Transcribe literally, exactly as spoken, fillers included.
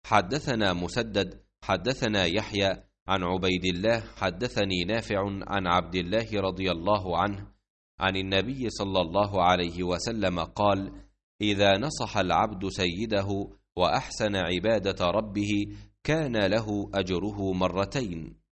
حدثنا مسدد حدثنا يحيى عن عبيد الله حدثني نافع عن عبد الله رضي الله عنه عن النبي صلى الله عليه وسلم قال: إذا نصح العبد سيده وأحسن عبادة ربه كان له أجره مرتين.